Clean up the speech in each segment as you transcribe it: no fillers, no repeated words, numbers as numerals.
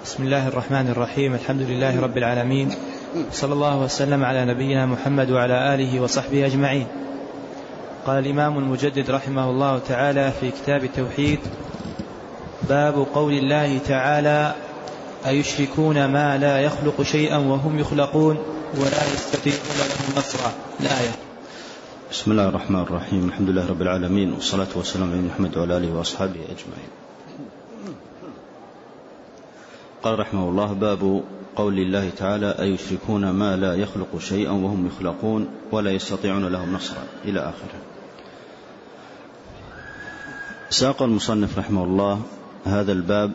بسم الله الرحمن الرحيم. الحمد لله رب العالمين، صلى الله وسلم على نبينا محمد وعلى آله وصحبه أجمعين. قال الإمام المجدد رحمه الله تعالى في كتاب التوحيد: باب قول الله تعالى: أيشركون ما لا يخلق شيئا وهم يخلقون ولا يستطيعون لهم نصرا. الآية. بسم الله الرحمن الرحيم. الحمد لله رب العالمين، والصلاة والسلام على محمد وعلى آله وأصحابه أجمعين. قال رحمه الله: باب قول الله تعالى: أيشركون ما لا يخلق شيئا وهم يخلقون ولا يستطيعون لهم نصرا، إلى آخره. ساق المصنف رحمه الله هذا الباب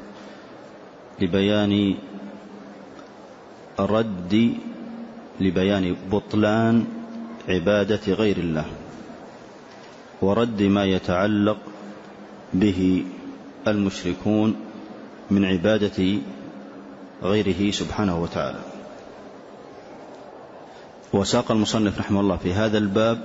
لبيان بطلان عبادة غير الله، ورد ما يتعلق به المشركون من عبادة غيره سبحانه وتعالى. وساق المصنف رحمه الله في هذا الباب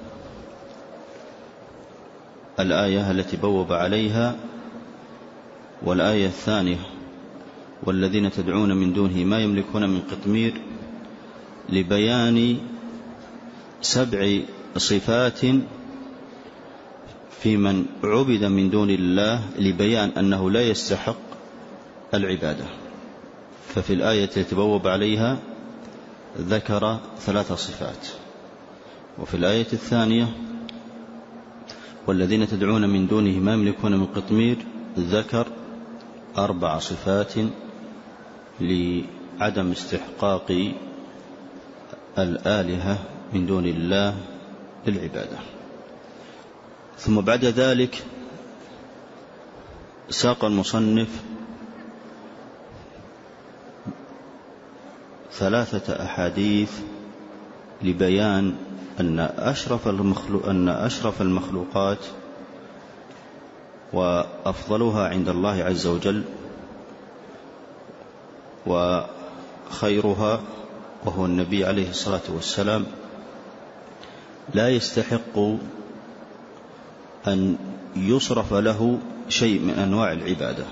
الآية التي بوب عليها، والآية الثانية: والذين تدعون من دونه ما يملكون من قطمير، لبيان 7 صفات في من عبد من دون الله، لبيان أنه لا يستحق العبادة. ففي الآية التي بوب عليها ذكر 3 صفات، وفي الآية الثانية: والذين تدعون من دونه ما يملكون من قطمير، ذكر 4 صفات لعدم استحقاق الآلهة من دون الله للعبادة. ثم بعد ذلك ساق المصنف 3 أحاديث لبيان أن أشرف المخلوقات وأفضلها عند الله عز وجل وخيرها وهو النبي عليه الصلاة والسلام لا يستحق أن يصرف له شيء من أنواع العبادة،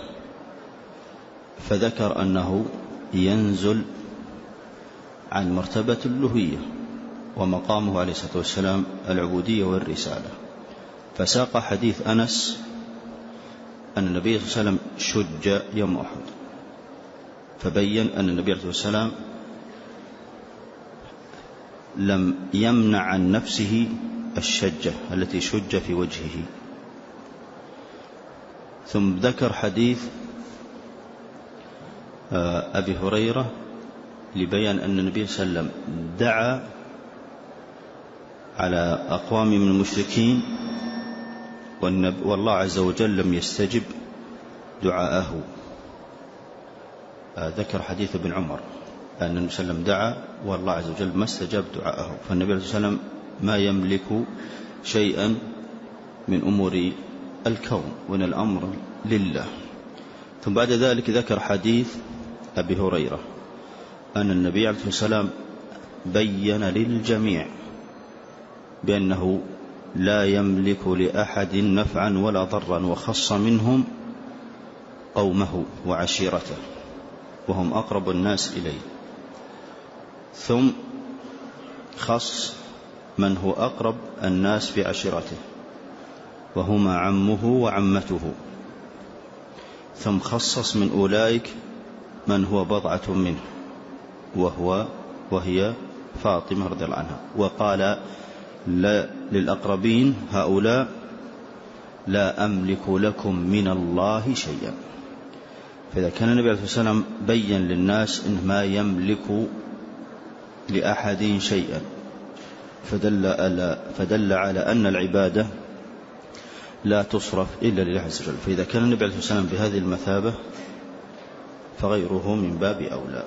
فذكر أنه ينزل عن مرتبة الألوهية، ومقامه عليه الصلاة والسلام العبودية والرسالة. فساق حديث أنس أن النبي صلى الله عليه وسلم شج يوم أحد، فبين أن النبي عليه الصلاة والسلام لم يمنع عن نفسه الشجة التي شج في وجهه. ثم ذكر حديث أبي هريرة لبيان أن النبي صلى الله عليه وسلم دعا على أقوام من المشركين والله عز وجل لم يستجب دعاءه. ذكر حديث ابن عمر أن النبي صلى الله عليه وسلم دعا والله عز وجل ما استجاب دعاءه، فالنبي صلى الله عليه وسلم ما يملك شيئا من أمور الكون، وإن الأمر لله. ثم بعد ذلك ذكر حديث أبي هريرة أن النبي عليه الصلاة والسلام بين للجميع بأنه لا يملك لأحد نفعا ولا ضرا، وخص منهم قومه وعشيرته وهم أقرب الناس إليه، ثم خص من هو أقرب الناس بعشيرته وهما عمه وعمته، ثم خصص من أولئك من هو بضعة منه وهي فاطمة رضي الله عنها، وقال لا للأقربين هؤلاء: لا أملك لكم من الله شيئا. فإذا كان النبي عليه الصلاة والسلام بين للناس إنه ما يملك لأحد شيئا، فدل على أن العبادة لا تصرف إلا لله عز وجل. فإذا كان النبي عليه الصلاة والسلام بهذه المثابة فغيره من باب أولى.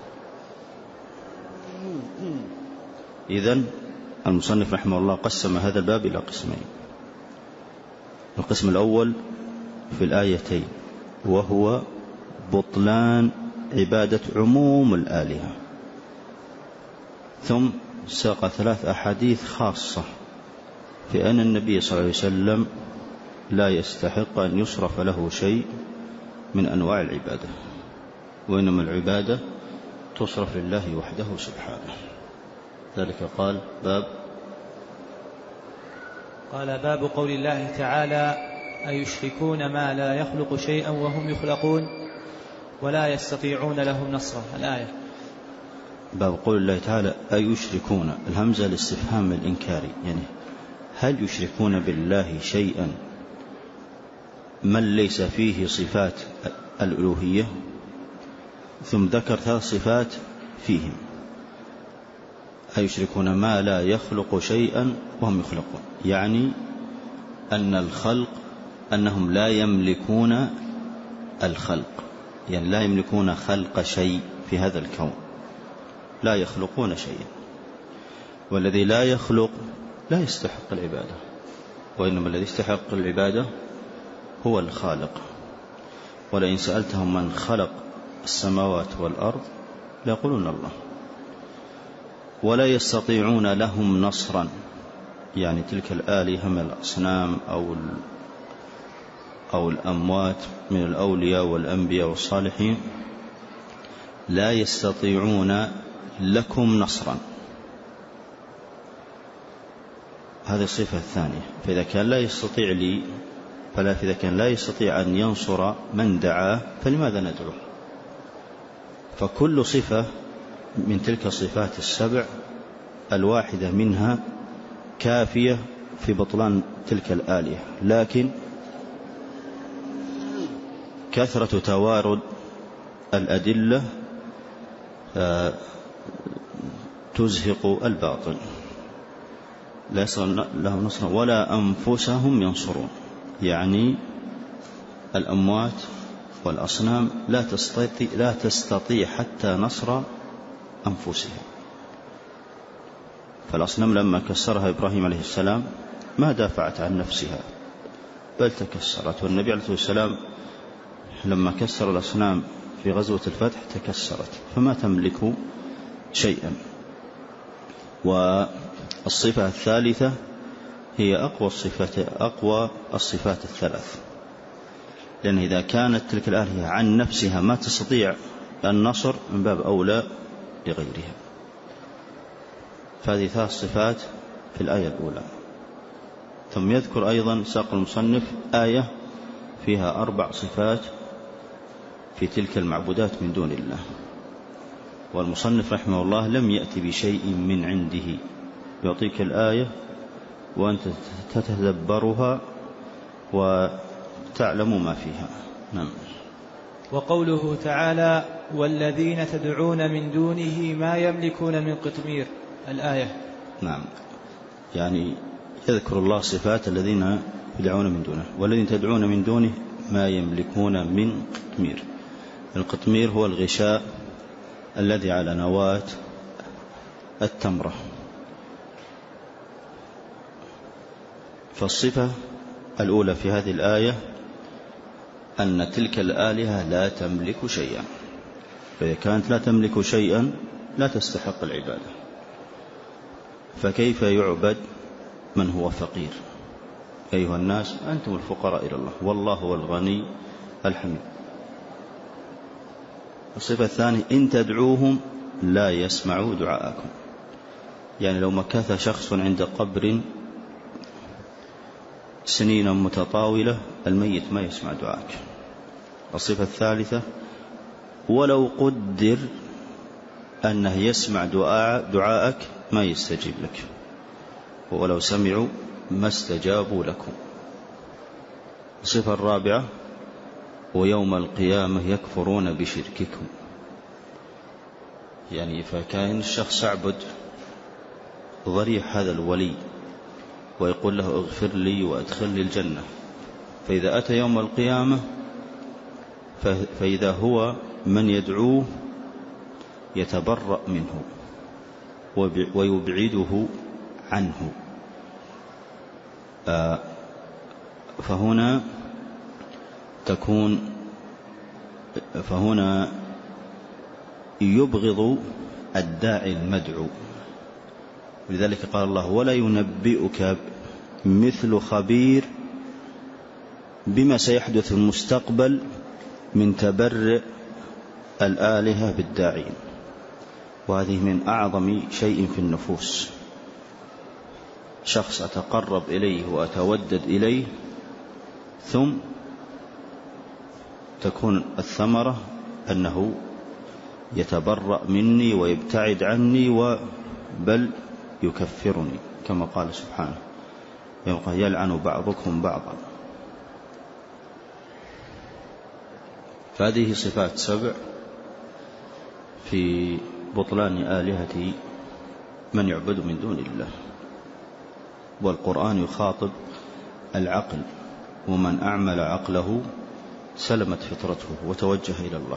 إذن المصنف رحمه الله قسم هذا الباب إلى قسمين. القسم الأول في الآيتين، وهو بطلان عبادة عموم الآلهة. ثم ساق 3 أحاديث خاصة في أن النبي صلى الله عليه وسلم لا يستحق أن يصرف له شيء من أنواع العبادة. وإنما العبادة تصرف لله وحده سبحانه. ذلك قال باب قول الله تعالى: أيشركون ما لا يخلق شيئا وهم يخلقون ولا يستطيعون لهم نصرا. الآية. باب قول الله تعالى: أيشركون، الهمزة الاستفهام الإنكاري، يعني هل يشركون بالله شيئا من ليس فيه صفات الألوهية؟ ثم ذكر 3 صفات فيهم: أيشركون ما لا يخلق شيئا وهم يخلقون، يعني أن الخلق أنهم لا يملكون الخلق، يعني لا يملكون خلق شيء في هذا الكون، لا يخلقون شيئا، والذي لا يخلق لا يستحق العبادة، وإنما الذي يستحق العبادة هو الخالق. ولئن سألتهم من خلق السماوات والأرض ليقولون الله. ولا يستطيعون لهم نصرا، يعني تلك الآلهة من الأصنام أو الأموات من الأولياء والأنبياء والصالحين، لا يستطيعون لكم نصرا. هذه الصفة الثانية. فإذا كان لا يستطيع لي فإذا كان لا يستطيع أن ينصر من دعاه فلماذا ندعوه؟ فكل صفة من تلك الصفات 7 الواحدة منها كافية في بطلان تلك الآلهة، لكن كثرة توارد الأدلة تزهق الباطل. لا يصل لهم نصر ولا أنفسهم ينصرون، يعني الأموات والأصنام لا تستطيع حتى نصر أنفسهم. فالأصنام لما كسرها إبراهيم عليه السلام ما دافعت عن نفسها بل تكسرت، والنبي عليه السلام لما كسر الأصنام في غزوة الفتح تكسرت، فما تملك شيئا. والصفة الثالثة هي أقوى الصفات 3، لأن إذا كانت تلك الآلهة عن نفسها ما تستطيع النصر من باب أولى لغيرها. فهذه 3 صفات في الآية الأولى. ثم يذكر أيضا ساق المصنف آية فيها 4 صفات في تلك المعبودات من دون الله، والمصنف رحمه الله لم يأتي بشيء من عنده، يعطيك الآية وأنت تتدبرها وتعلم ما فيها. نعم. وقوله تعالى: والذين تدعون من دونه ما يملكون من قطمير. الآية. نعم، يعني يذكر الله صفات الذين يدعون من دونه. والذين تدعون من دونه ما يملكون من قطمير. القطمير هو الغشاء الذي على نواة التمرة. فالصفة الأولى في هذه الآية أن تلك الآلهة لا تملك شيئا، فإذا كانت لا تملك شيئا لا تستحق العبادة، فكيف يعبد من هو فقير؟ أيها الناس أنتم الفقراء إلى الله والله هو الغني الحميد. الصفة الثانية: إن تدعوهم لا يسمعوا دعاءكم، يعني لو مكث شخص عند قبر سنين متطاولة الميت ما يسمع دعاءك. الصفة الثالثة: ولو قدر أنه يسمع دعاءك ما يستجيب لك، ولو سمعوا ما استجابوا لكم. الصفة الرابعة: ويوم القيامة يكفرون بشرككم، يعني فكان الشخص يعبد ضريح هذا الولي ويقول له اغفر لي وادخلني الجنة، فإذا أتى يوم القيامة فإذا هو من يدعوه يتبرأ منه ويبعده عنه. فهنا يبغض الداعي المدعو، ولذلك قال الله: ولا ينبئك مثل خبير بما سيحدث في المستقبل من تبرئ الآلهة بالداعين، وهذه من أعظم شيء في النفوس. شخص أتقرب إليه وأتودد إليه، ثم تكون الثمرة أنه يتبرأ مني ويبتعد عني، بل يكفرني كما قال سبحانه يلعن بعضكم بعضا. فهذه صفات 7 في بطلان آلهة من يعبد من دون الله. والقرآن يخاطب العقل، ومن أعمل عقله سلمت فطرته وتوجه إلى الله.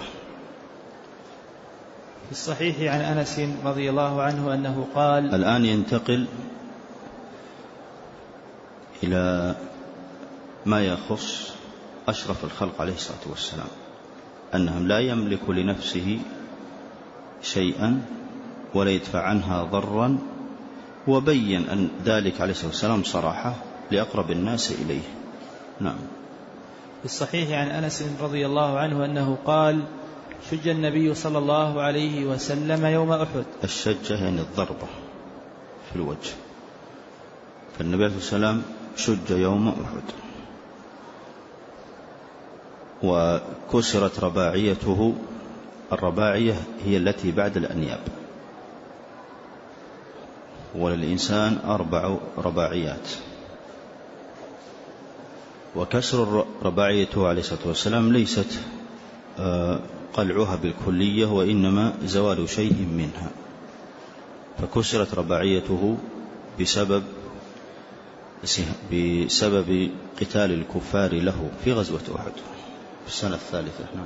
في الصحيح عن أنس رضي الله عنه أنه قال. الآن ينتقل إلى ما يخص أشرف الخلق عليه الصلاة والسلام، أنهم لا يملك لنفسه شيئا ولا يدفع عنها ضرا، وبين أن ذلك عليه الصلاة والسلام صراحة لأقرب الناس إليه. نعم. في الصحيح عن أنس رضي الله عنه أنه قال: شج النبي صلى الله عليه وسلم يوم أحد. الشجة يعني الضربة في الوجه، فالنبي عليه الصلاة والسلام شج يوم أحد، وكسرت رباعيته. الرباعية هي التي بعد الأنياب، وللإنسان 4 رباعيات، وكسر رباعيته عليه الصلاة والسلام ليست قلعها بالكلية، وإنما زوال شيء منها. فكسرت رباعيته بسبب قتال الكفار له في غزوة أحد في السنة 3. نعم.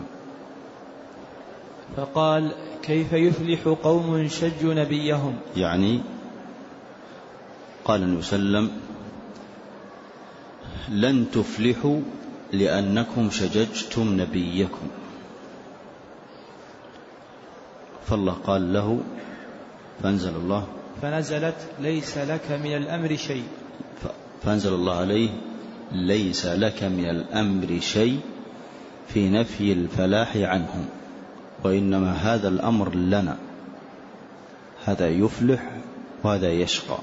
فقال: كيف يفلح قوم شجوا نبيهم؟ يعني قال النبي صلى الله عليه وسلم: لن تفلحوا لأنكم شججتم نبيكم. فالله قال له، فنزلت: ليس لك من الأمر شيء. فأنزل الله عليه: ليس لك من الأمر شيء، في نفي الفلاح عنهم، وإنما هذا الأمر لنا، هذا يفلح وهذا يشقى.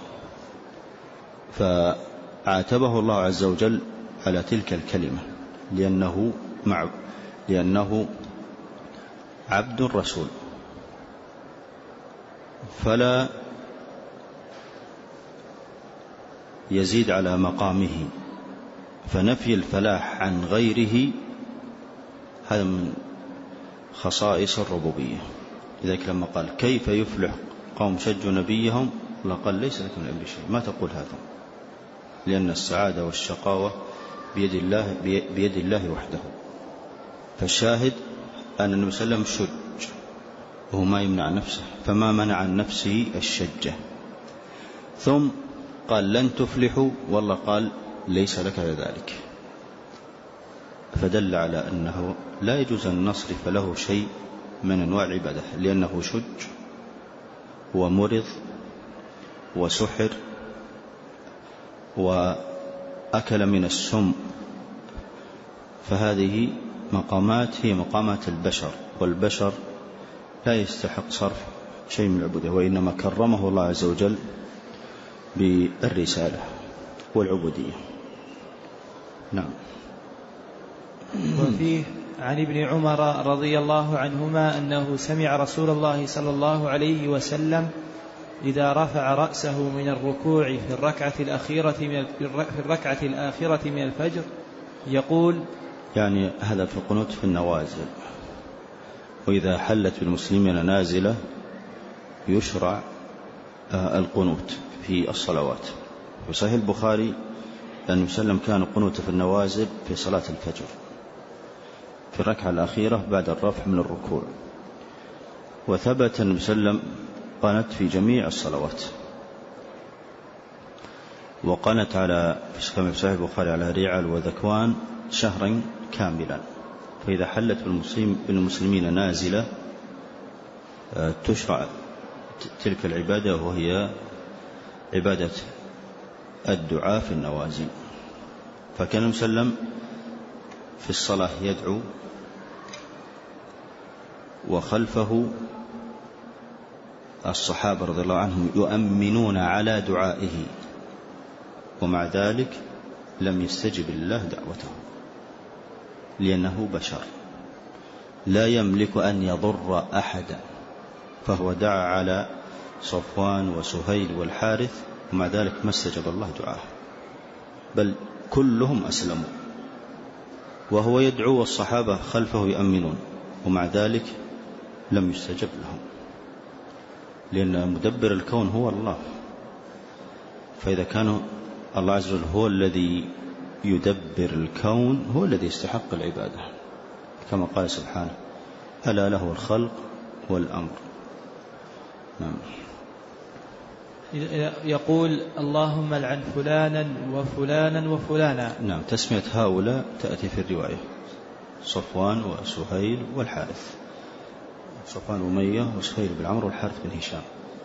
فعاتبه الله عز وجل على تلك الكلمة، لأنه عبد رسول، فلا يزيد على مقامه. فنفي الفلاح عن غيره هذا من خصائص الربوبية. لذلك لما قال: كيف يفلح قوم شجوا نبيهم، قال: ليس لك من أمر شيء، ما تقول هذا، لأن السعادة والشقاوة بيد الله وحده. فالشاهد أن النبي صلى الله عليه وسلم شج، وهو ما يمنع نفسه، فما منع عن نفسه الشجة. ثم قال: لن تفلحوا، والله قال: ليس لك ذلك. فدل على أنه لا يجوز أن نصرف له شيء من أنواع العبادة، لأنه شج ومرض وسحر وأكل من السم. فهذه مقامات هي مقامات البشر، والبشر لا يستحق صرف شيء من العبودية، وإنما كرمه الله عز وجل بالرسالة والعبودية. نعم. وفيه عن ابن عمر رضي الله عنهما أنه سمع رسول الله صلى الله عليه وسلم إذا رفع رأسه من الركوع في الركعة الآخرة من الفجر يقول، يعني هذا في القنوت في النوازل، وإذا حلت بالمسلمين نازلة يشرع القنوت في الصلوات. في صحيح البخاري أن النبي صلى الله عليه وسلم كان قنوت في النوازل في صلاة الفجر في الركعة الأخيرة بعد الرفع من الركوع. وثبت النبي صلى الله عليه وسلم قنت في جميع الصلوات، وقنت على كما في صحيح البخاري على ريعل وذكوان شهرا كاملا. فإذا حلت بالمسلمين نازلة تشرع تلك العبادة، وهي عبادة الدعاء في النوازل. فكان النبي صلى الله عليه وسلم في الصلاة يدعو، وخلفه الصحابة رضي الله عنهم يؤمنون على دعائه، ومع ذلك لم يستجب الله دعوته، لأنه بشر لا يملك أن يضر أحدا، فهو دعا على صفوان وسهيل والحارث، ومع ذلك ما استجب الله دعاه، بل كلهم أسلموا، وهو يدعو والصحابة خلفه يؤمنون، ومع ذلك لم يستجب لهم، لأن مدبر الكون هو الله. فإذا كان الله عز وجل هو الذي يدبر الكون، هو الذي يستحق العبادة، كما قال سبحانه: ألا له الخلق والأمر. نعم. يقول: اللهم لعن فلانا وفلانا وفلانا. نعم، تسمية هؤلاء تأتي في الرواية: صفوان وسهيل والحارث، صفوان أمية وسهيل بن عمرو والحارث بن هشام.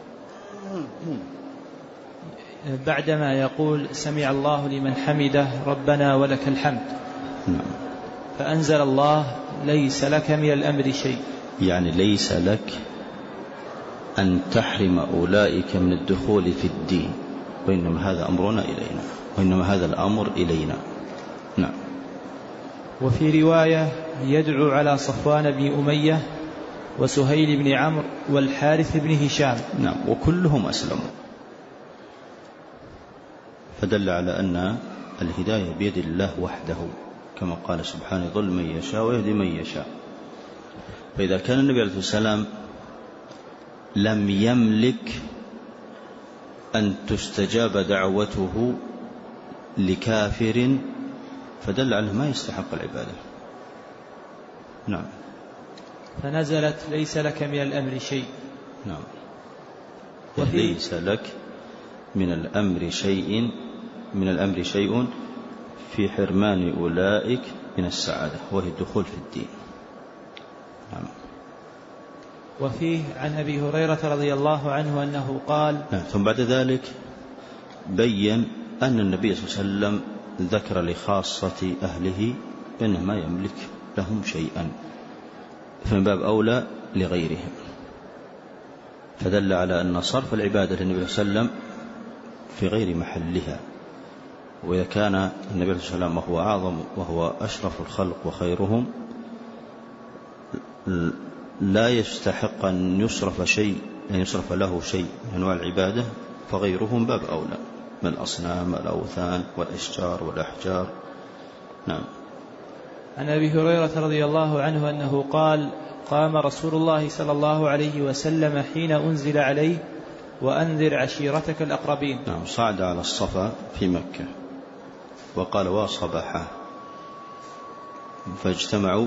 بعدما يقول: سمع الله لمن حمده ربنا ولك الحمد. نعم. فأنزل الله: ليس لك من الأمر شيء، يعني ليس لك أن تحرم أولئك من الدخول في الدين، وإنما هذا أمرنا إلينا، وإنما هذا الأمر إلينا. نعم. وفي رواية: يدعو على صفوان بن أمية وسهيل بن عمرو والحارث بن هشام. نعم، وكلهم أسلموا، فدل على أن الهداية بيد الله وحده، كما قال سبحانه: يضل من يشاء ويهدي من يشاء. فإذا كان النبي عليه الصلاة والسلام لم يملك أن تستجاب دعوته لكافر، فدل على ما يستحق العبادة. نعم. فنزلت: ليس لك من الأمر شيء. نعم. ليس لك من الأمر شيء في حرمان أولئك من السعادة، وهي الدخول في الدين. نعم. وفيه عن أبي هريرة رضي الله عنه أنه قال: نعم. ثم بعد ذلك بيّن أن النبي صلى الله عليه وسلم ذكر لخاصة أهله أنه ما يملك لهم شيئا، فمن باب أولى لغيرهم، فدل على أن صرف العبادة للنبي صلى الله عليه وسلم في غير محلها. وإذا كان النبي صلى الله عليه وسلم وهو أعظم وهو أشرف الخلق وخيرهم لا يستحق أن يصرف له شيء من أنواع العبادة، فغيرهم باب أولى من الأصنام والأوثان والأشجار والأحجار. نعم. عن أبي هريرة رضي الله عنه أنه قال: قام رسول الله صلى الله عليه وسلم حين أنزل عليه: وأنذر عشيرتك الأقربين. نعم. صعد على الصفا في مكة وقال: وصباحا، فاجتمعوا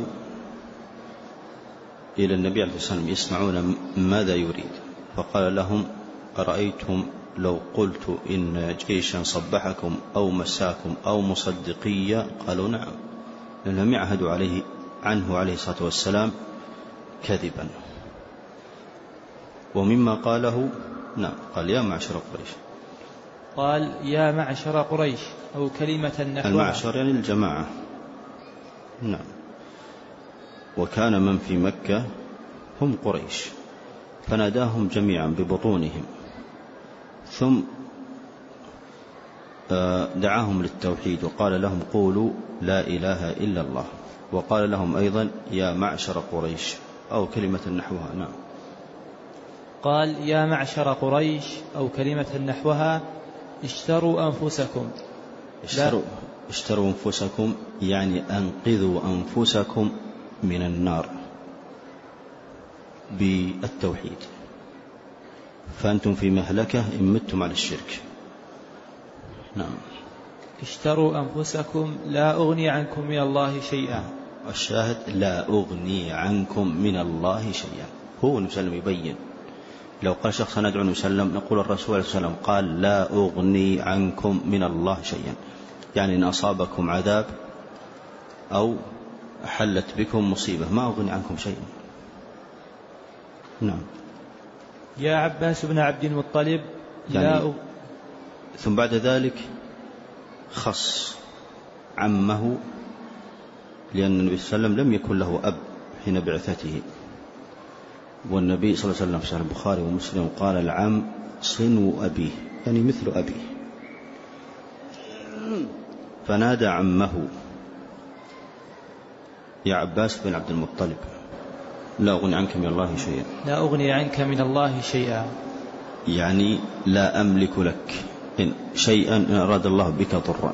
إلى النبي عليه الصلاة والسلام يسمعون ماذا يريد، فقال لهم: أرأيتم لو قلت إن جيشا صبحكم أو مساكم أو مصدقية؟ قالوا: نعم، لأنهم يعهدوا عنه عليه الصلاة والسلام كذبا. ومما قاله: نعم، قال: يا معشر قريش. قال: يا معشر قريش، أو كلمة نحوها. المعشر يعني الجماعة. نعم. وكان من في مكة هم قريش، فناداهم جميعا ببطونهم، ثم دعاهم للتوحيد وقال لهم: قولوا لا إله إلا الله. وقال لهم أيضا: يا معشر قريش، أو كلمة نحوها. نعم. قال: يا معشر قريش، أو كلمة نحوها، اشتروا أنفسكم. اشتروا أنفسكم يعني أنقذوا أنفسكم من النار بالتوحيد، فأنتم في مهلكة إن متم على الشرك. نعم. اشتروا أنفسكم لا أغني عنكم من الله شيئا. الشاهد: لا أغني عنكم من الله شيئا. هو نسلم يبين، لو قال شخص ندعو نسلم نقول الرسول صلى الله عليه وسلم قال: لا أغني عنكم من الله شيئا، يعني إن أصابكم عذاب أو حلت بكم مصيبة ما أغني عنكم شيئا. نعم. يا عباس بن عبد المطلب، يعني ثم بعد ذلك خص عمه، لأن النبي صلى الله عليه وسلم لم يكن له أب حين بعثته، والنبي صلى الله عليه وسلم في صحيح البخاري ومسلم قال العم صنو أبيه، يعني مثل أبيه. فنادى عمه يا عباس بن عبد المطلب لا أغني عنك من الله شيئا، لا أغني عنك من الله شيئا، يعني لا أملك لك شيئا إن أراد الله بك ضرا.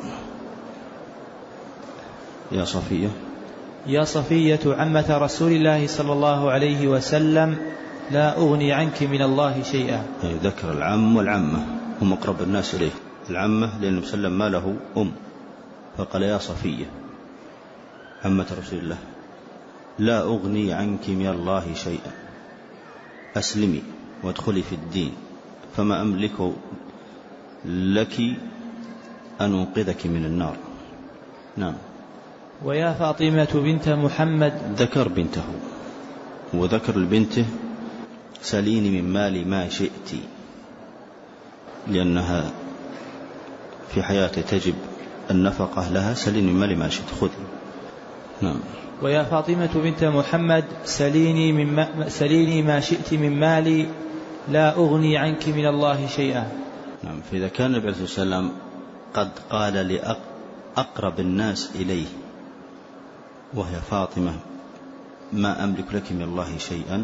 يا صفية، يا صفية عمة رسول الله صلى الله عليه وسلم لا أغني عنك من الله شيئا. يعني ذكر العم والعمة هم أقرب الناس إليه. العمة لأن وسلم ما له أم، فقال يا صفية عمة رسول الله لا أغني عنك من الله شيئا، أسلمي وادخلي في الدين، فما أملك لك أن أنقذك من النار. نعم. ويا فاطمة بنت محمد، ذكر بنته وذكر لبنته سليني من مالي ما شئت، لأنها في حياتي تجب النفقة لها. سليني من مالي ما شئت، خذ. نعم. ويا فاطمة بنت محمد سليني ما شئت من مالي لا أغني عنك من الله شيئا. نعم. فإذا كان النبي عليه الصلاة والسلام قد قال لأقرب الناس إليه وهي فاطمة ما أملك لك من الله شيئا،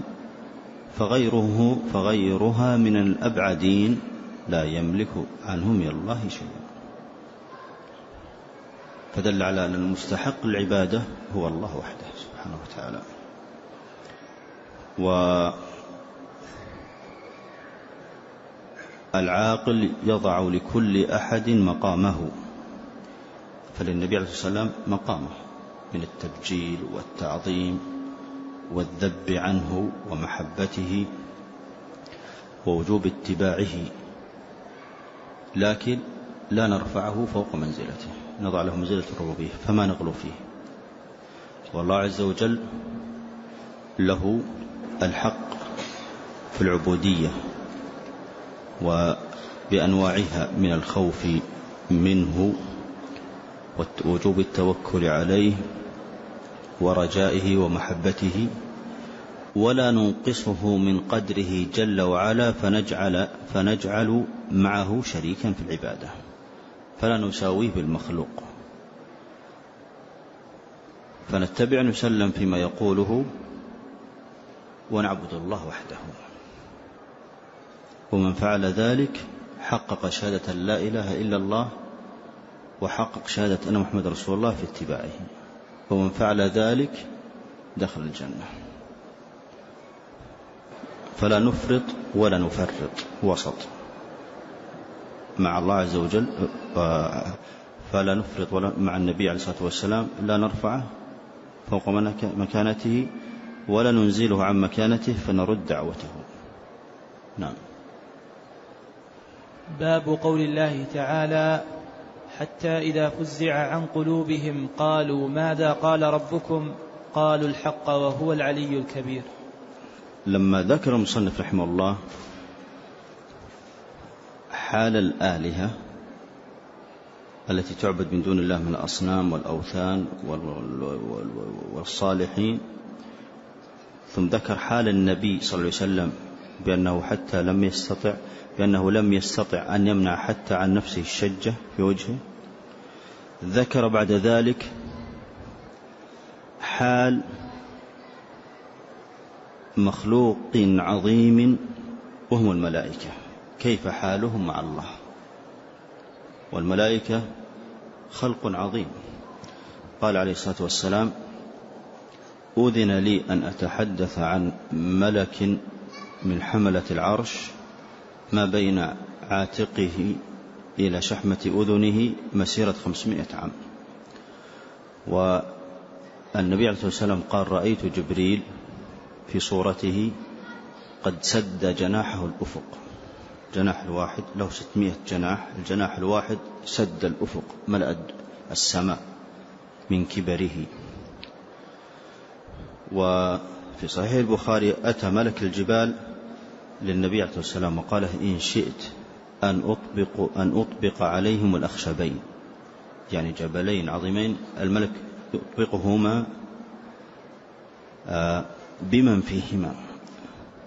فغيرها من الأبعدين لا يملك عنه من الله شيئا، فدل على أن المستحق العبادة هو الله وحده سبحانه وتعالى. والعاقل يضع لكل أحد مقامه، فللنبي عليه الصلاة والسلام مقامه من التبجيل والتعظيم والذب عنه ومحبته ووجوب اتباعه، لكن لا نرفعه فوق منزلته، نضع له منزلة الربوبية فما نغلو فيه. والله عز وجل له الحق في العبودية وبأنواعها من الخوف منه ووجوب التوكل عليه ورجائه ومحبته، ولا ننقصه من قدره جل وعلا فنجعل معه شريكا في العبادة، فلا نساويه بالمخلوق، فنتبع نسلم فيما يقوله ونعبد الله وحده. ومن فعل ذلك حقق شهادة لا إله إلا الله وحقق شهادة أن محمد رسول الله في اتباعه، ومن فعل ذلك دخل الجنة. فلا نفرط ولا نفرط، وسط مع الله عز وجل. فلا نفرط ولا مع النبي عليه الصلاة والسلام، لا نرفعه فوق مكانته ولا ننزله عن مكانته فنرد دعوته. نعم. باب قول الله تعالى حتى إذا فزع عن قلوبهم قالوا ماذا قال ربكم قالوا الحق وهو العلي الكبير. لما ذكر المصنف رحمه الله حال الآلهة التي تعبد من دون الله من الأصنام والأوثان والصالحين، ثم ذكر حال النبي صلى الله عليه وسلم بأنه لم يستطع أن يمنع حتى عن نفسه الشجة في وجهه، ذكر بعد ذلك حال مخلوق عظيم وهم الملائكة، كيف حالهم مع الله. والملائكة خلق عظيم. قال عليه الصلاة والسلام أذن لي أن أتحدث عن ملك من حملة العرش ما بين عاتقه إلى شحمة أذنه مسيرة 500 عام. والنبي عليه الصلاة والسلام قال رأيت جبريل في صورته قد سد جناحه الأفق، جناح الواحد له 600 جناح، الجناح الواحد سد الأفق ملأ السماء من كبره. وفي صحيح البخاري أتى ملك الجبال للنبي عليه الصلاة والسلام وقال إن شئت أن أطبق عليهم الأخشبين، يعني جبلين عظيمين الملك يطبقهما بمن فيهما.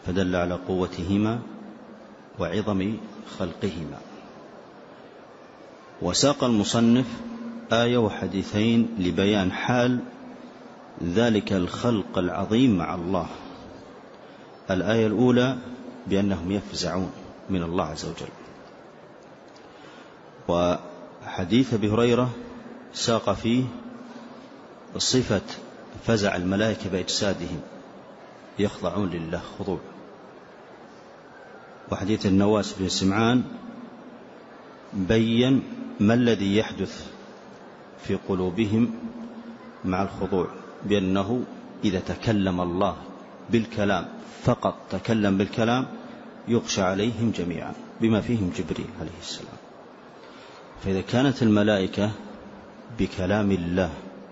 فدل على قوتهما وعظم خلقهما. وساق المصنف آية وحديثين لبيان حال ذلك الخلق العظيم مع الله. الآية الأولى بأنهم يفزعون من الله عز وجل، وحديث أبي هريرة ساق فيه صفة فزع الملائكة بأجسادهم يخضعون لله خضوع. وحديث النواس بن سمعان بين ما الذي يحدث في قلوبهم مع الخضوع، بأنه إذا تكلم الله بالكلام فقط تكلم بالكلام يغشى عليهم جميعا بما فيهم جبريل عليه السلام. فإذا كانت الملائكة بكلام الله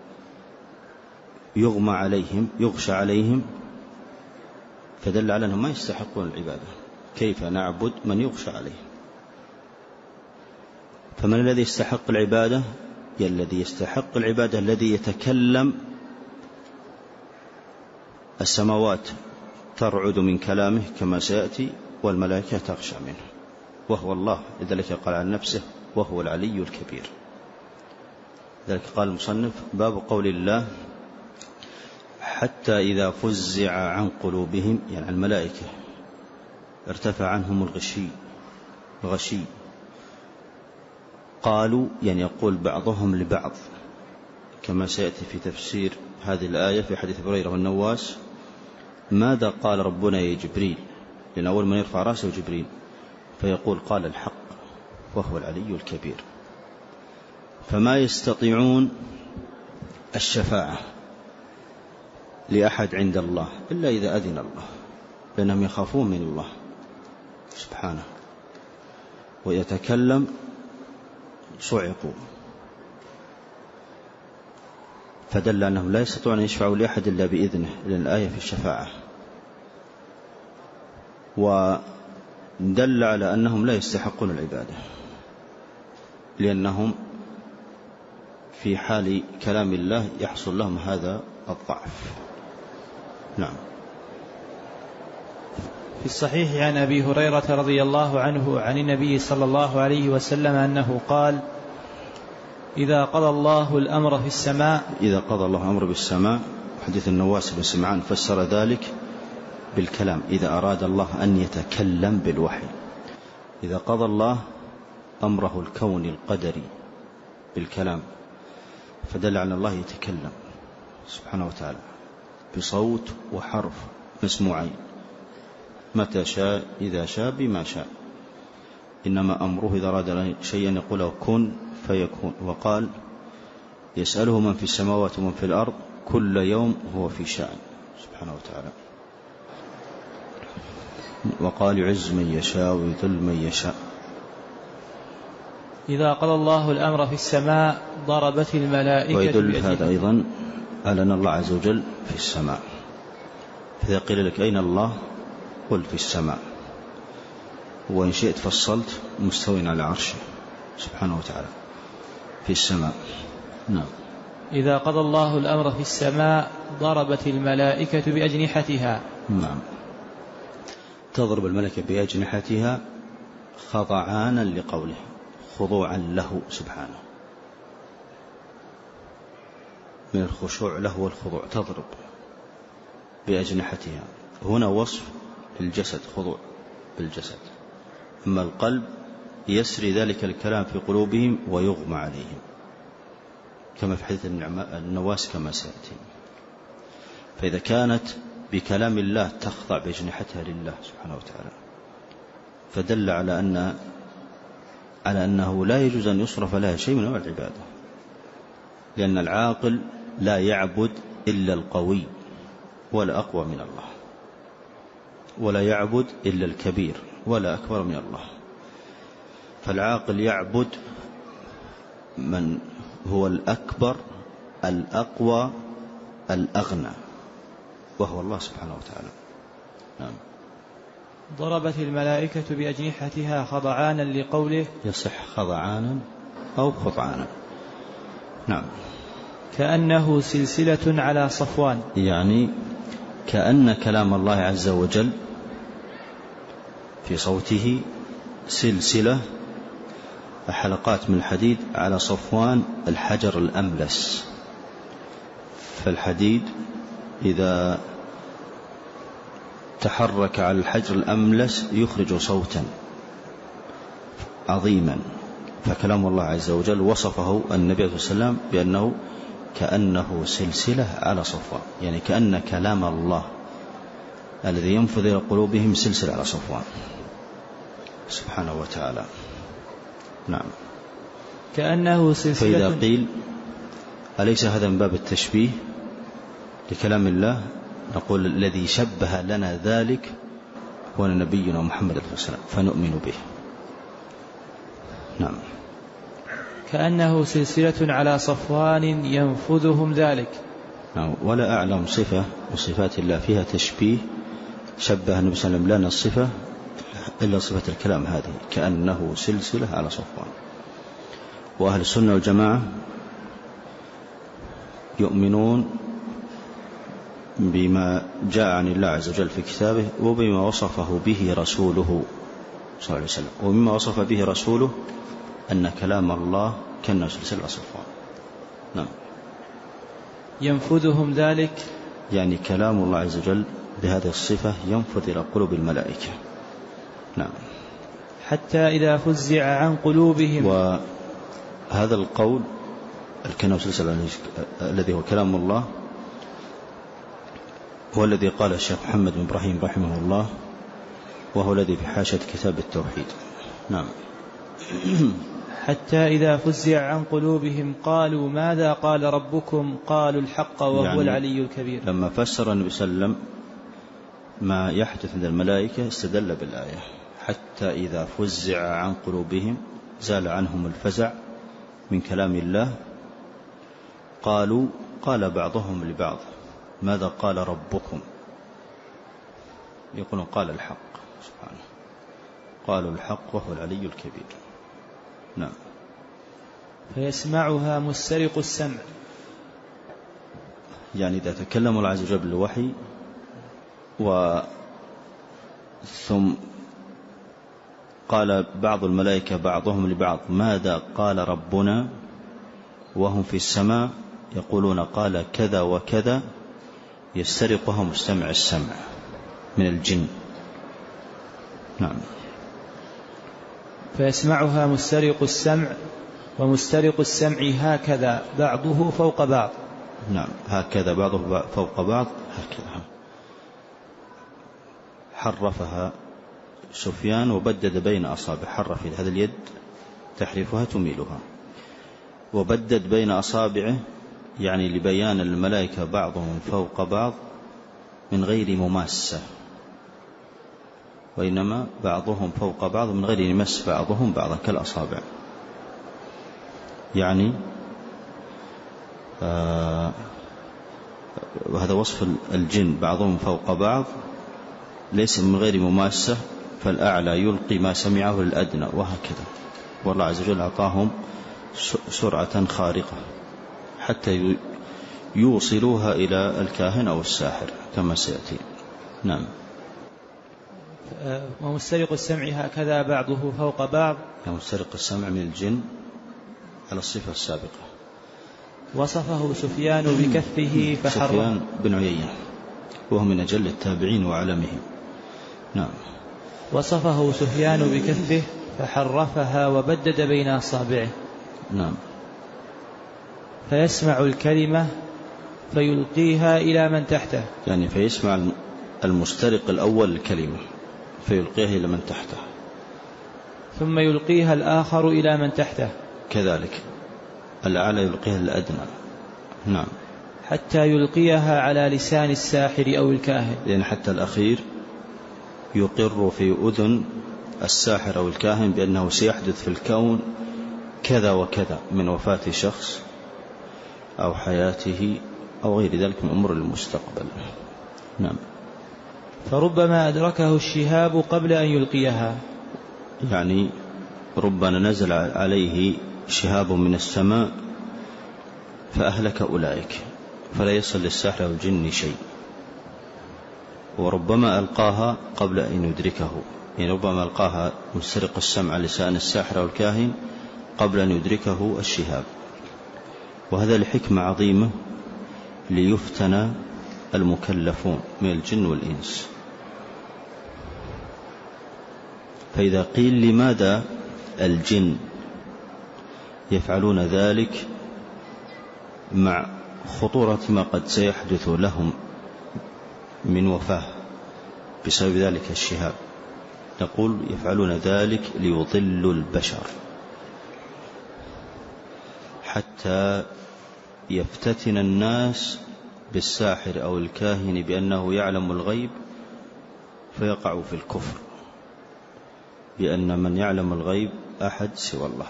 يغمى عليهم يغشى عليهم فدل على أنهم ما يستحقون العبادة. كيف نعبد من يغشى عليه؟ فمن الذي يستحق العبادة؟ الذي يستحق العبادة الذي يتكلم السماوات ترعد من كلامه كما سيأتي والملائكة تغشى منه، وهو الله. لذلك قال عن نفسه وهو العلي الكبير. ذلك قال المصنف باب قول الله حتى إذا فزع عن قلوبهم، يعني الملائكة ارتفع عنهم الغشي قالوا، يعني يقول بعضهم لبعض كما سيأتي في تفسير هذه الآية في حديث أبي هريرة والنواس: ماذا قال ربنا يا جبريل؟ لأن أول من يرفع رأسه جبريل، فيقول قال الحق وهو العلي الكبير. فما يستطيعون الشفاعة لأحد عند الله إلا إذا أذن الله، لأنهم يخافون من الله سبحانه، ويتكلم صعقوا. فدل أنهم لا يستطيعون أن يشفعوا لأحد إلا بإذنه، لأن الآية في الشفاعة. ودل على أنهم لا يستحقون العبادة، لأنهم في حال كلام الله يحصل لهم هذا الضعف. نعم. في الصحيح عن أبي هريرة رضي الله عنه عن النبي صلى الله عليه وسلم أنه قال: إذا قضى الله الأمر في السماء. إذا قضى الله الأمر بالسماء. حديث النواس بن سمعان فسر ذلك بالكلام، إذا أراد الله أن يتكلم بالوحي. إذا قضى الله أمره الكوني القدري بالكلام، فدل على الله يتكلم سبحانه وتعالى بصوت وحرف مسموعين متى شاء إذا شاء بما شاء. إنما أمره إذا أراد شيئا يقول كن فيكون. وقال: يسأله من في السماوات ومن في الأرض كل يوم هو في شأن سبحانه وتعالى. وقال: يعز من يشاء ويذل من يشاء. إذا قضى الله الأمر في السماء ضربت الملائكة. ويدل هذا أيضا على أن الله عز وجل في السماء. فإذا قيل لك أين الله؟ قل في السماء، وإن شئت فصلت مستوٍ على عرشه سبحانه وتعالى في السماء. نعم. إذا قضى الله الأمر في السماء ضربت الملائكة بأجنحتها. نعم، تضرب الملائكة بأجنحتها خضعانا لقوله، خضوعا له سبحانه، من الخشوع له والخضوع، تضرب بأجنحتها. هنا وصف الجسد، خضوع بالجسد. أما القلب يسري ذلك الكلام في قلوبهم ويغمى عليهم، كما في حديث النواس كما سيأتي. فإذا كانت بكلام الله تخضع بأجنحتها لله سبحانه وتعالى، فدل على أنه لا يجوز أن يصرف لها شيء من أنواع العبادة، لأن العاقل لا يعبد إلا القوي ولا أقوى من الله، ولا يعبد إلا الكبير ولا أكبر من الله. فالعاقل يعبد من هو الأكبر الأقوى الأغنى، وهو الله سبحانه وتعالى. نعم. ضربت الملائكة بأجنحتها خضعانا لقوله. يصح خضعانا أو خضعانا. نعم. كأنه سلسلة على صفوان، يعني كأن كلام الله عز وجل في صوته سلسلة حلقات من الحديد على صفوان الحجر الأملس. فالحديد إذا تحرك على الحجر الأملس يخرج صوتا عظيما. فكلام الله عز وجل وصفه النبي صلى الله عليه وسلم بأنه كأنه سلسلة على صفوان، يعني كأن كلام الله الذي ينفذ إلى قلوبهم سلسلة على صفوان سبحانه وتعالى. نعم. كأنه سلسلة. فإذا قيل أليس هذا من باب التشبيه لكلام الله، نقول الذي شبه لنا ذلك هو نبينا محمد صلى الله عليه وسلم فنؤمن به. نعم. كأنه سلسلة على صفوان ينفذهم ذلك. نعم. ولا أعلم صفة وصفات الله فيها تشبيه شبه النبي صلى الله عليه وسلم لنا الصفة إلا صفة الكلام هذه، كأنه سلسلة على صفوان. وأهل السنة والجماعة يؤمنون بما جاء عن الله عز وجل في كتابه وبما وصفه به رسوله صلى الله عليه وسلم. ومما وصف به رسوله أن كلام الله كأنه سلسلة على صفوان. نعم. ينفذهم ذلك، يعني كلام الله عز وجل بهذه الصفة ينفذ إلى قلوب الملائكة. نعم. حتى إذا فزع عن قلوبهم. وهذا القول الكلام سلسلة الذي هو كلام الله هو الذي قال الشيخ محمد بن إبراهيم رحمه الله، وهو الذي في حاشية كتاب التوحيد. نعم. حتى إذا فزع عن قلوبهم قالوا ماذا قال ربكم؟ قالوا الحق وهو يعني العلي الكبير. لما فسر النبي صلى الله عليه وسلم ما يحدث عند الملائكة استدل بالآية حتى إذا فزع عن قلوبهم، زال عنهم الفزع من كلام الله. قال بعضهم لبعض ماذا قال ربكم؟ يقولون قال الحق سبحانه، قالوا الحق وهو العلي الكبير. نعم. فيسمعها مسترق السمع، يعني إذا تكلم الله عز وجل بالوحي ثم قال بعض الملائكة بعضهم لبعض ماذا قال ربنا وهم في السماء يقولون قال كذا وكذا، يسترقها مستمع السمع من الجن. نعم. فيسمعها مسترق السمع، ومسترق السمع هكذا بعضه فوق بعض. نعم. هكذا بعضه فوق بعض، هكذا. حرفها سفيان وبدد بين أصابع، حرف هذا اليد تحرفها تميلها، وبدد بين أصابعه، يعني لبيان الملائكة بعضهم فوق بعض من غير مماسة، وإنما بعضهم فوق بعض من غير يمس بعضهم بعضا كالأصابع. يعني وهذا وصف الجن بعضهم فوق بعض ليس من غير مماسة، فالأعلى يلقي ما سمعه للأدنى وهكذا. والله عز وجل أعطاهم سرعة خارقة حتى يوصلوها إلى الكاهن أو الساحر كما سيأتي. نعم. ومسترق السمع هكذا بعضه فوق بعض، مسترق السمع من الجن على الصفة السابقة. وصفه سفيان بكفه فحرف. سفيان بن عيينة وهو من أجل التابعين وعلمهم. نعم. وصفه سفيان بكفه فحرفها وبدد بين أصابعه. نعم. فيسمع الكلمة فيلقيها إلى من تحته، يعني فيسمع المسترق الأول الكلمة فيلقيها إلى من تحته، ثم يلقيها الآخر إلى من تحته كذلك، الأعلى يلقيها الأدنى. نعم. حتى يلقيها على لسان الساحر أو الكاهن، لأن حتى الأخير يقر في أذن الساحر أو الكاهن بأنه سيحدث في الكون كذا وكذا من وفاة شخص أو حياته أو غير ذلك من أمور المستقبل. نعم. فربما أدركه الشهاب قبل أن يلقيها، يعني ربما نزل عليه شهاب من السماء فأهلك أولئك فلا يصل للساحر أو الجن شيء. وربما ألقاها قبل أن يدركه، يعني ربما ألقاها مسترق السمع لسان الساحر أو الكاهن قبل أن يدركه الشهاب، وهذا لحكمة عظيمة ليفتن المكلفون من الجن والإنس. فإذا قيل لماذا الجن يفعلون ذلك مع خطورة ما قد سيحدث لهم من وفاة بسبب ذلك الشهاب، نقول يفعلون ذلك ليضلوا البشر حتى يفتتن الناس بالساحر أو الكاهن بأنه يعلم الغيب فيقعوا في الكفر، بأن من يعلم الغيب أحد سوى الله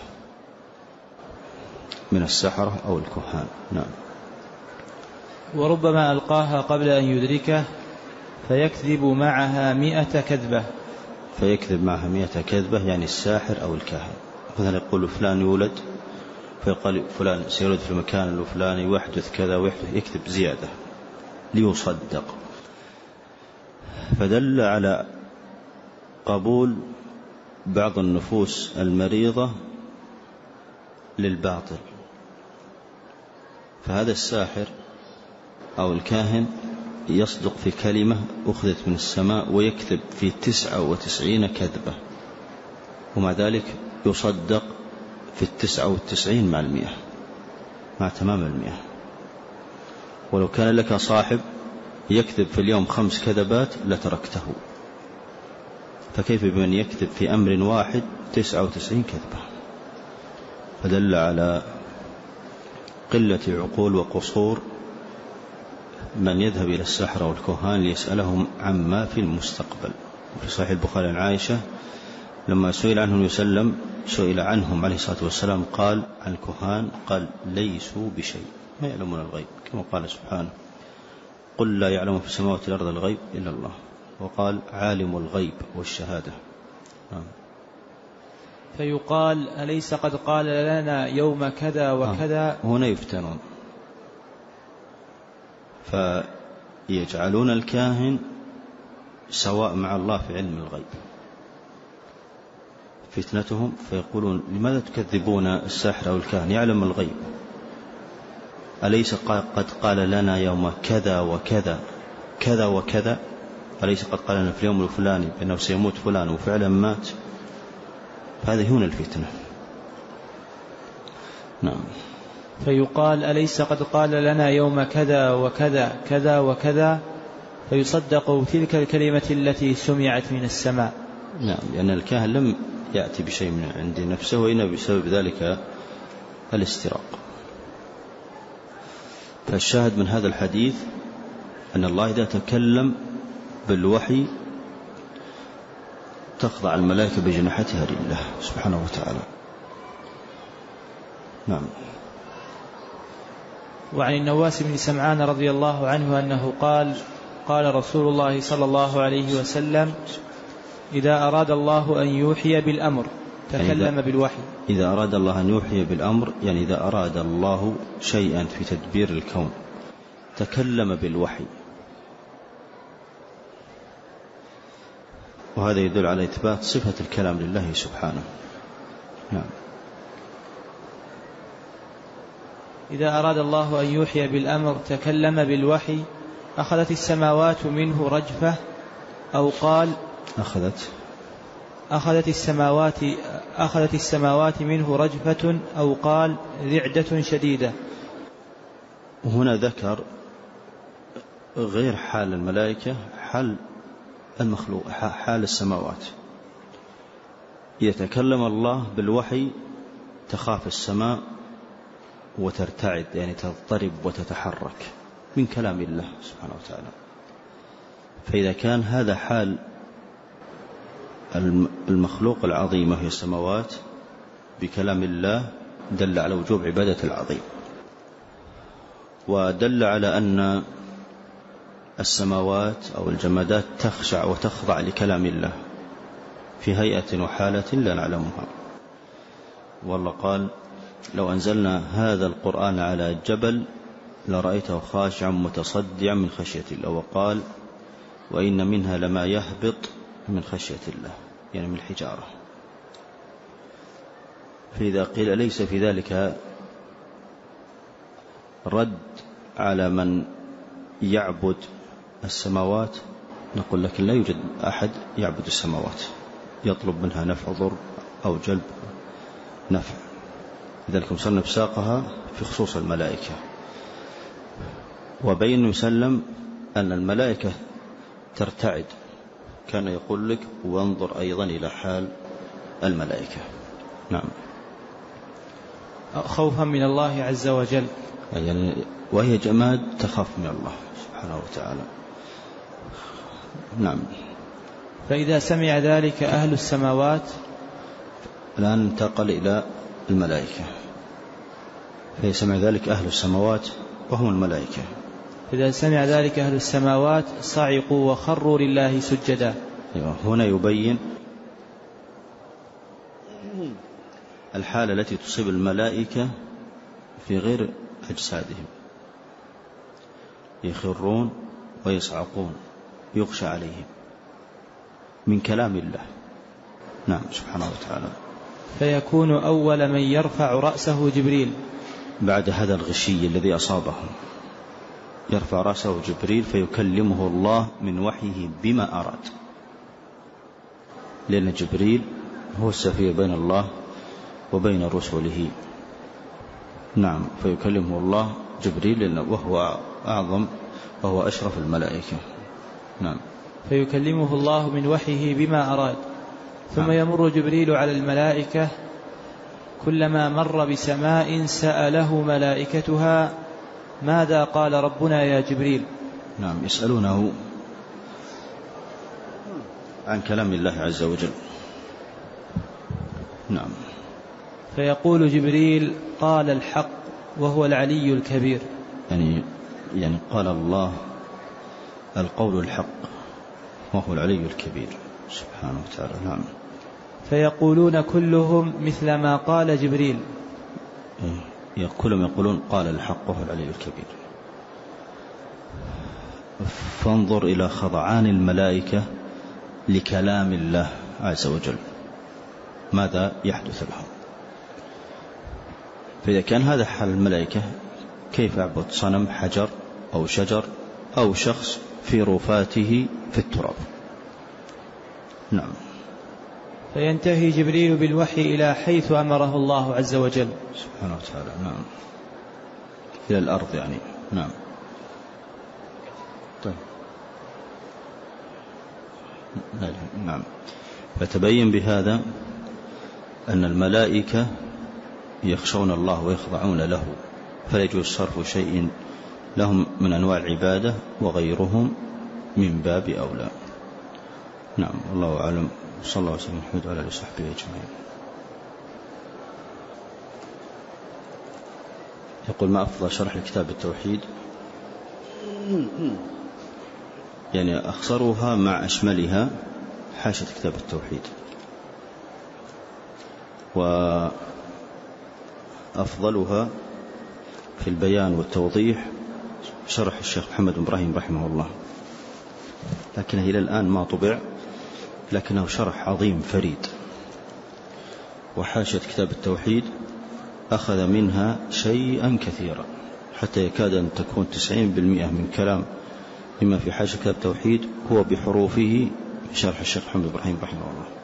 من السحرة أو الكهان. نعم. وربما ألقاها قبل أن يدركه فيكذب معها 100 كذبة. فيكذب معها 100 كذبة، يعني الساحر أو الكاهن. مثلا يقول فلان يولد، فيقال فلان سيولد في المكان الفلاني ويحدث كذا ويحدث، يكذب زيادة ليصدق. فدل على قبول بعض النفوس المريضة للباطل. فهذا الساحر أو الكاهن يصدق في كلمة أخذت من السماء ويكذب في 99 كذبة، ومع ذلك يصدق في 99 مع 100 مع تمام 100. ولو كان لك صاحب يكذب في اليوم 5 كذبات لتركته، فكيف بمن يكذب في أمر واحد 99 كذبة؟ فدل على قلة عقول وقصور من يذهب إلى السحرة والكهان ليسألهم عما في المستقبل. في صحيح البخاري عن عائشة لما سئل عنهم عليه الصلاة والسلام قال عن الكهان قال ليسوا بشيء، ما يعلمون الغيب، كما قال سبحانه قل لا يعلم في السماوات والأرض الغيب إلا الله، وقال عالم الغيب والشهادة. فيقال أليس قد قال لنا يوم كذا وكذا. هنا يفتنون، فيجعلون الكاهن سواء مع الله في علم الغيب فتنتهم، فيقولون لماذا تكذبون الساحر أو الكاهن يعلم الغيب؟ أليس قد قال لنا يوم كذا وكذا كذا وكذا؟ أليس قد قال لنا في اليوم الفلاني بأنه سيموت فلان وفعلا مات؟ فهذه هنا الفتنة. نعم. فيقال أليس قد قال لنا يوم كذا وكذا كذا وكذا، فيصدق تلك الكلمة التي سمعت من السماء. نعم، لأن الكاهن لم يأتي بشيء من عند نفسه، وإنما بسبب ذلك الاستراق. فالشاهد من هذا الحديث أن الله إذا تكلم بالوحي تخضع الملائكة بجناحتها لله سبحانه وتعالى. نعم. وعن النواس بن سمعان رضي الله عنه أنه قال قال رسول الله صلى الله عليه وسلم إذا أراد الله أن يوحي بالأمر تكلم بالوحي. إذا أراد الله أن يوحي بالأمر يعني إذا أراد الله شيئا في تدبير الكون تكلم بالوحي، وهذا يدل على إثبات صفة الكلام لله سبحانه. نعم. إذا أراد الله أن يوحي بالأمر تكلم بالوحي أخذت السماوات منه رجفة، أو قال أخذت السماوات منه رجفة، أو قال رعدة شديدة. وهنا ذكر غير حال الملائكة، حال المخلوق، حال السماوات. يتكلم الله بالوحي تخاف السماء وترتعد، يعني تضطرب وتتحرك من كلام الله سبحانه وتعالى. فإذا كان هذا حال المخلوق العظيمة هي السماوات بكلام الله دل على وجوب عبادة العظيم، ودل على أن السماوات أو الجمادات تخشع وتخضع لكلام الله في هيئة وحالة لا نعلمها. والله قال لو أنزلنا هذا القرآن على جبل لرأيته خاشعا متصدعا من خشية الله. وقال وإن منها لما يهبط من خشية الله، يعني من الحجارة. فإذا قيل ليس في ذلك رد على من يعبد السماوات، نقول لكن لا يوجد أحد يعبد السماوات يطلب منها نفع ضر أو جلب نفع، لذلك مصنف ساقها في خصوص الملائكة. وبين يسلم أن الملائكة ترتعد، كان يقول لك وانظر أيضا إلى حال الملائكة. نعم. خوفا من الله عز وجل، يعني وهي جماد تخاف من الله سبحانه وتعالى. نعم. فإذا سمع ذلك أهل السماوات، الآن انتقل إلى الملائكة، فيسمع ذلك أهل السماوات وهم الملائكة. إذا سمع ذلك أهل السماوات صعقوا وخروا لله سجدا. هنا يبين الحالة التي تصيب الملائكة في غير أجسادهم، يخرون ويصعقون، يغشى عليهم من كلام الله. نعم سبحانه وتعالى. فيكون أول من يرفع رأسه جبريل بعد هذا الغشي الذي أصابهم، يرفع رأسه جبريل فيكلمه الله من وحيه بما أراد، لأن جبريل هو السفير بين الله وبين رسله. نعم. فيكلمه الله جبريل وهو أعظم وهو أشرف الملائكة. نعم. فيكلمه الله من وحيه بما أراد، ثم يمر جبريل على الملائكة، كلما مر بسماء سأله ملائكتها ماذا قال ربنا يا جبريل. نعم. يسألونه عن كلام الله عز وجل. نعم. فيقول جبريل قال الحق وهو العلي الكبير، يعني قال الله القول الحق وهو العلي الكبير سبحانه وتعالى. نعم. فيقولون كلهم مثل ما قال جبريل، كلهم يقولون قال الحق وهو العلي الكبير. فانظر إلى خضعان الملائكة لكلام الله عز وجل، ماذا يحدث لهم؟ فإذا كان هذا حال الملائكة، كيف يعبد صنم حجر أو شجر أو شخص في رفاته في التراب؟ نعم. فينتهي جبريل بالوحي إلى حيث أمره الله عز وجل سبحانه وتعالى. نعم. إلى الأرض يعني. نعم. طيب. نعم. فتبين بهذا أن الملائكة يخشون الله ويخضعون له، فلا يجوز صرف شيء لهم من أنواع العبادة وغيرهم من باب أولى. نعم. الله أعلم. صلى الله عليه وسلم وعلى آله وصحبه أجمعين. يقول ما أفضل شرح لكتاب التوحيد؟ يعني أخصرها مع أشملها حاشية كتاب التوحيد، وأفضلها في البيان والتوضيح شرح الشيخ محمد بن إبراهيم رحمه الله، لكنه إلى الآن ما طبع، لكنه شرح عظيم فريد. وحاشية كتاب التوحيد أخذ منها شيئا كثيرا، حتى يكاد أن تكون 90% من كلام مما في حاشية كتاب التوحيد هو بحروفه شرح الشيخ محمد بن إبراهيم رحمه الله.